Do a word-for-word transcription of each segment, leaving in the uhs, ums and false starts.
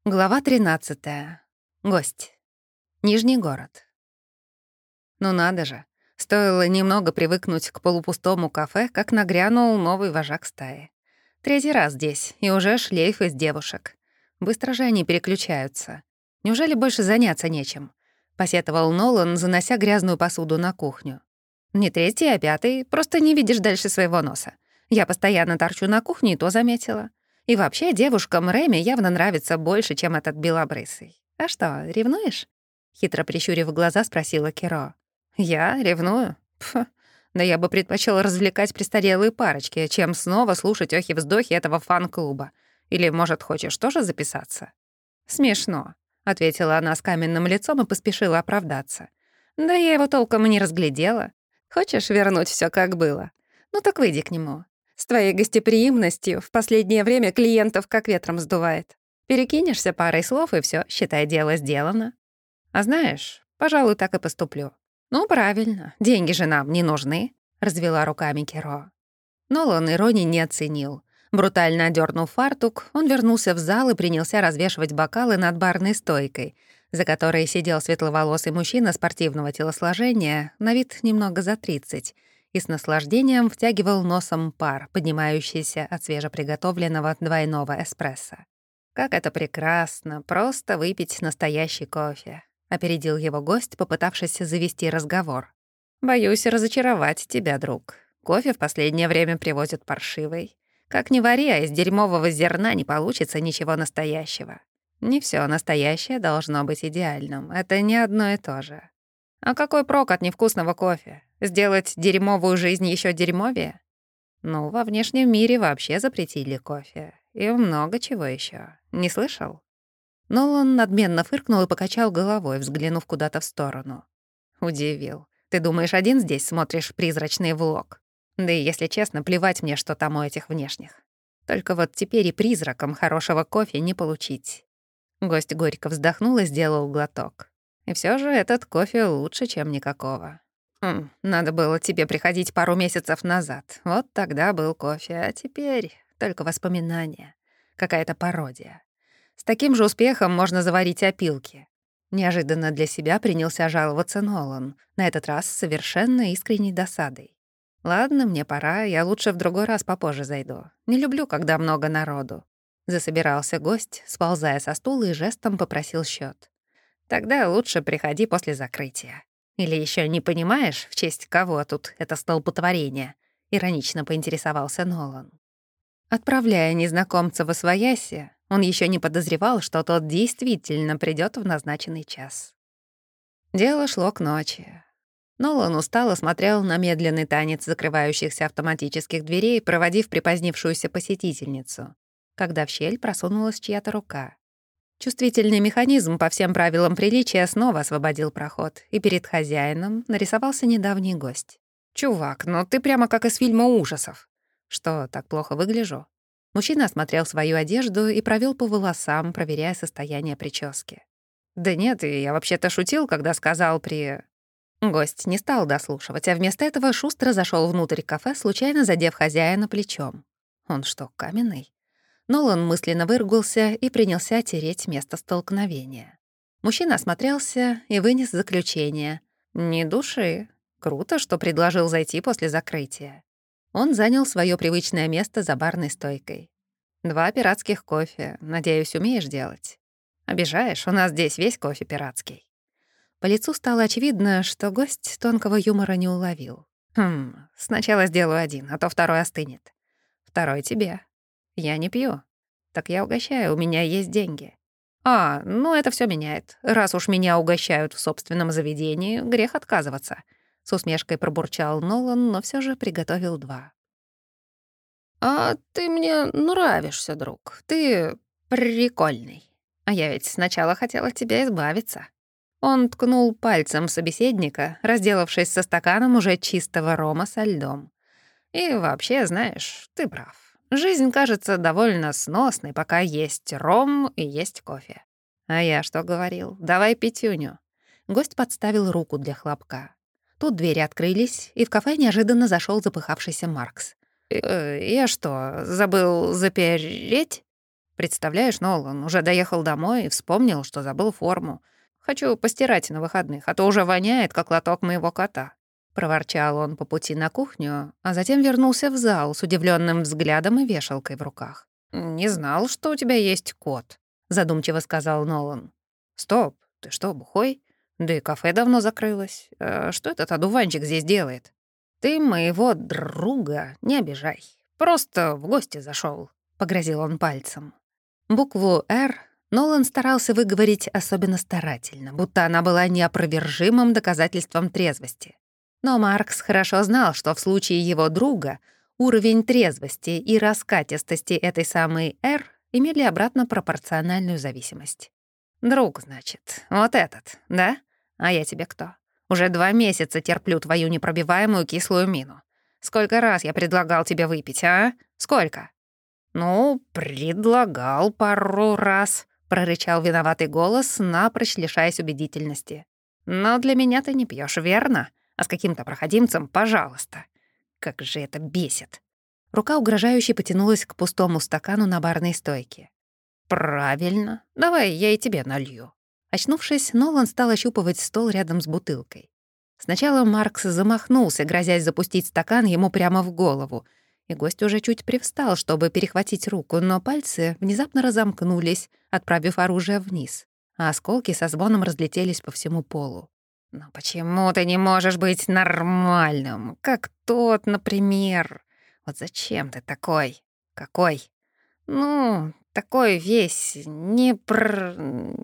Глава тринадцатая. Гость. Нижний город. Ну надо же. Стоило немного привыкнуть к полупустому кафе, как нагрянул новый вожак стаи. Третий раз здесь, и уже шлейф из девушек. Быстро же они переключаются. Неужели больше заняться нечем? Посетовал Нолан, занося грязную посуду на кухню. Не третий, а пятый, просто не видишь дальше своего носа. Я постоянно торчу на кухне, и то заметила. И вообще девушкам Реми явно нравится больше, чем этот белобрысый. А что, ревнуешь? Хитро прищурив глаза, спросила Киро. Я ревную? Пф, да я бы предпочёл развлекать престарелые парочки, чем снова слушать охи-вздохи этого фан-клуба. Или, может, хочешь тоже записаться? Смешно, ответила она с каменным лицом и поспешила оправдаться. Да я его толком и не разглядела. Хочешь вернуть всё как было? Ну так выйди к нему. С твоей гостеприимностью в последнее время клиентов как ветром сдувает. Перекинешься парой слов, и всё, считай, дело сделано. А знаешь, пожалуй, так и поступлю. Ну, правильно, деньги же нам не нужны, — развела руками Киро. Нолан иронии не оценил. Брутально одёрнув фартук, он вернулся в зал и принялся развешивать бокалы над барной стойкой, за которой сидел светловолосый мужчина спортивного телосложения, на вид немного за тридцать, и с наслаждением втягивал носом пар, поднимающийся от свежеприготовленного двойного эспрессо. «Как это прекрасно, просто выпить настоящий кофе», — опередил его гость, попытавшись завести разговор. «Боюсь разочаровать тебя, друг. Кофе в последнее время привозят паршивый. Как ни вари, а из дерьмового зерна не получится ничего настоящего. Не всё настоящее должно быть идеальным, это не одно и то же. А какой прок от невкусного кофе? Сделать дерьмовую жизнь ещё дерьмовее? Ну, во внешнем мире вообще запретили кофе. И много чего ещё. Не слышал?» Нолан надменно фыркнул и покачал головой, взглянув куда-то в сторону. «Удивил. Ты думаешь, один здесь смотришь призрачный влог? Да и, если честно, плевать мне, что там у этих внешних. Только вот теперь и призракам хорошего кофе не получить». Гость горько вздохнул и сделал глоток. «И всё же этот кофе лучше, чем никакого. Хм, надо было тебе приходить пару месяцев назад. Вот тогда был кофе, а теперь только воспоминания. Какая-то пародия. С таким же успехом можно заварить опилки». Неожиданно для себя принялся жаловаться Нолан, на этот раз с совершенно искренней досадой. «Ладно, мне пора, я лучше в другой раз попозже зайду. Не люблю, когда много народу». Засобирался гость, сползая со стула и жестом попросил счёт. «Тогда лучше приходи после закрытия. Или ещё не понимаешь, в честь кого тут это столпотворение?» — иронично поинтересовался Нолан. Отправляя незнакомца в освояси, он ещё не подозревал, что тот действительно придёт в назначенный час. Дело шло к ночи. Нолан устало смотрел на медленный танец закрывающихся автоматических дверей, проводив припозднившуюся посетительницу, когда в щель просунулась чья-то рука. Чувствительный механизм по всем правилам приличия снова освободил проход, и перед хозяином нарисовался недавний гость. «Чувак, ну ты прямо как из фильма ужасов». «Что, так плохо выгляжу?» Мужчина осмотрел свою одежду и провёл по волосам, проверяя состояние прически. «Да нет, я вообще-то шутил, когда сказал при...» Гость не стал дослушивать, а вместо этого шустро зашёл внутрь кафе, случайно задев хозяина плечом. «Он что, каменный?» Нолан мысленно выругался и принялся тереть место столкновения. Мужчина осмотрелся и вынес заключение. «Ни души. Круто, что предложил зайти после закрытия». Он занял своё привычное место за барной стойкой. «Два пиратских кофе. Надеюсь, умеешь делать?» «Обижаешь, у нас здесь весь кофе пиратский». По лицу стало очевидно, что гость тонкого юмора не уловил. «Хм, сначала сделаю один, а то второй остынет. Второй тебе. Я не пью. Так я угощаю, у меня есть деньги». «А, ну это всё меняет. Раз уж меня угощают в собственном заведении, грех отказываться». С усмешкой пробурчал Нолан, но всё же приготовил два. «А ты мне нравишься, друг. Ты прикольный. А я ведь сначала хотел от тебя избавиться». Он ткнул пальцем в собеседника, разделавшись со стаканом уже чистого рома со льдом. «И вообще, знаешь, ты прав. Жизнь кажется довольно сносной, пока есть ром и есть кофе». «А я что говорил? Давай пятюню». Гость подставил руку для хлопка. Тут двери открылись, и в кафе неожиданно зашёл запыхавшийся Маркс. «Э, я что, забыл запереть?» Представляешь, Нолан уже доехал домой и вспомнил, что забыл форму. Хочу постирать на выходных, а то уже воняет, как лоток моего кота». Проворчал он по пути на кухню, а затем вернулся в зал с удивленным взглядом и вешалкой в руках. «Не знал, что у тебя есть кот», — задумчиво сказал Нолан. «Стоп, ты что, бухой? Да и кафе давно закрылось. А что этот одуванчик здесь делает? Ты моего друга не обижай. Просто в гости зашел, погрозил он пальцем. Букву «Р» Нолан старался выговорить особенно старательно, будто она была неопровержимым доказательством трезвости. Но Маркс хорошо знал, что в случае его друга уровень трезвости и раскатистости этой самой «Р» имели обратно пропорциональную зависимость. «Друг, значит, вот этот, да? А я тебе кто? Уже два месяца терплю твою непробиваемую кислую мину. Сколько раз я предлагал тебе выпить, а? Сколько?» «Ну, предлагал пару раз», — прорычал виноватый голос, напрочь лишаясь убедительности. «Но для меня ты не пьешь, верно? А с каким-то проходимцем — пожалуйста. Как же это бесит». Рука угрожающе потянулась к пустому стакану на барной стойке. «Правильно. Давай я и тебе налью». Очнувшись, Нолан стал ощупывать стол рядом с бутылкой. Сначала Маркс замахнулся, грозясь запустить стакан ему прямо в голову, и гость уже чуть привстал, чтобы перехватить руку, но пальцы внезапно разомкнулись, отправив оружие вниз, а осколки со звоном разлетелись по всему полу. «Но почему ты не можешь быть нормальным, как тот, например? Вот зачем ты такой? Какой? Ну, такой весь непр...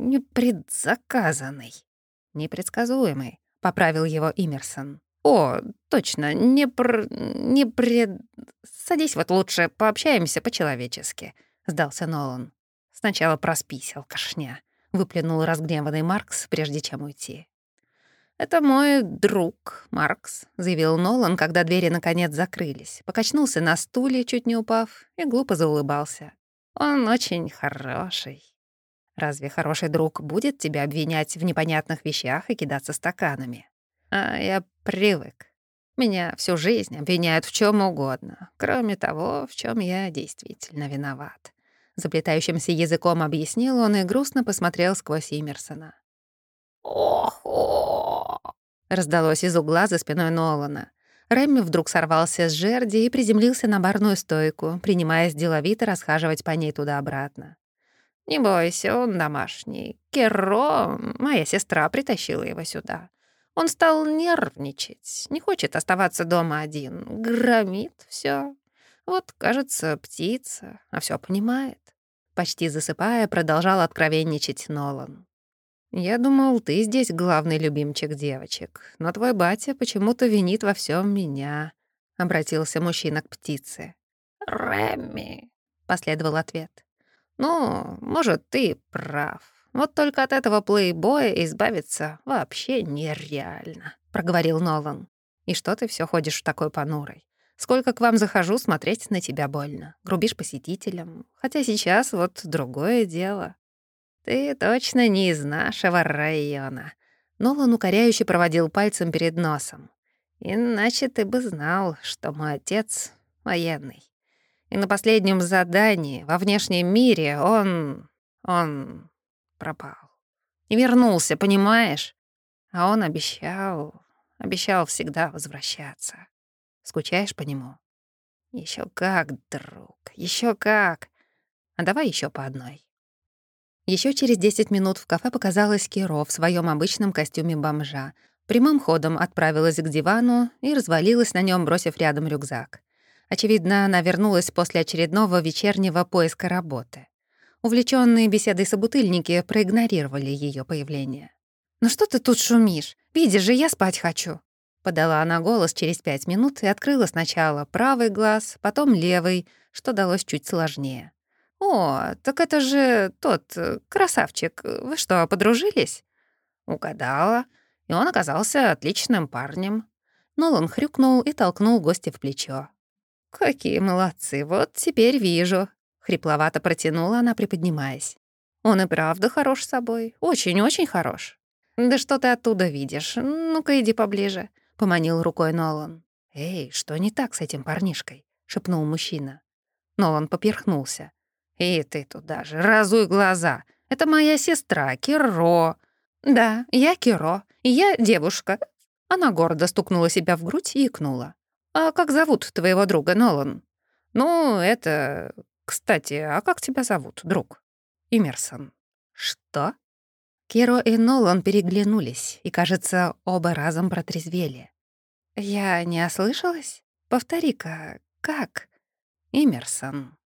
непредзаказанный, непредсказуемый», — поправил его Имерсон. «О, точно, не пр... не пред... Садись вот лучше, пообщаемся по-человечески», — сдался Нолан. «Сначала проспись, алкашня», — выплюнул разгневанный Маркс, прежде чем уйти. «Это мой друг, Маркс», — заявил Нолан, когда двери наконец закрылись. Покачнулся на стуле, чуть не упав, и глупо заулыбался. «Он очень хороший». «Разве хороший друг будет тебя обвинять в непонятных вещах и кидаться стаканами?» «А я привык. Меня всю жизнь обвиняют в чем угодно, кроме того, в чем я действительно виноват». Заплетающимся языком объяснил он и грустно посмотрел сквозь Имерсона. «Ох-ох!» раздалось из угла за спиной Нолана. Рэмми вдруг сорвался с жерди и приземлился на барную стойку, принимаясь деловито расхаживать по ней туда-обратно. «Не бойся, он домашний. Керро, моя сестра, притащила его сюда. Он стал нервничать, не хочет оставаться дома один, громит все. Вот, кажется, птица, а все понимает». Почти засыпая, продолжал откровенничать Нолан. «Я думал, ты здесь главный любимчик девочек, но твой батя почему-то винит во всем меня», — обратился мужчина к птице. «Рэмми», — последовал ответ. «Ну, может, ты прав. Вот только от этого плейбоя избавиться вообще нереально», — проговорил Нолан. «И что ты все ходишь в такой понурой? Сколько к вам захожу, смотреть на тебя больно. Грубишь посетителям. Хотя сейчас вот другое дело». «Ты точно не из нашего района». Нолан укоряюще проводил пальцем перед носом. «Иначе ты бы знал, что мой отец военный. И на последнем задании во внешнем мире он... он пропал. И вернулся, понимаешь? А он обещал... обещал всегда возвращаться. Скучаешь по нему? Еще как, друг, еще как. А давай еще по одной». Еще через десять минут в кафе показалась Киро в своем обычном костюме бомжа. Прямым ходом отправилась к дивану и развалилась на нем, бросив рядом рюкзак. Очевидно, она вернулась после очередного вечернего поиска работы. Увлечённые беседой собутыльники проигнорировали ее появление. «Ну что ты тут шумишь? Видишь же, я спать хочу!» Подала она голос через пять минут и открыла сначала правый глаз, потом левый, что далось чуть сложнее. «О, так это же тот э, красавчик. Вы что, подружились?» Угадала, и он оказался отличным парнем. Нолан хрюкнул и толкнул гостя в плечо. «Какие молодцы, вот теперь вижу», — хрипловато протянула она, приподнимаясь. «Он и правда хорош собой, очень-очень хорош». «Да что ты оттуда видишь? Ну-ка иди поближе», — поманил рукой Нолан. «Эй, что не так с этим парнишкой?» — шепнул мужчина. Нолан поперхнулся. И ты туда же, разуй глаза. Это моя сестра, Киро. Да, я Киро, и я девушка. Она гордо стукнула себя в грудь и икнула. А как зовут твоего друга, Нолан? Ну, это... Кстати, а как тебя зовут, друг? Имерсон. Что? Киро и Нолан переглянулись, и, кажется, оба разом протрезвели. «Я не ослышалась? Повтори-ка, как?» «Имерсон».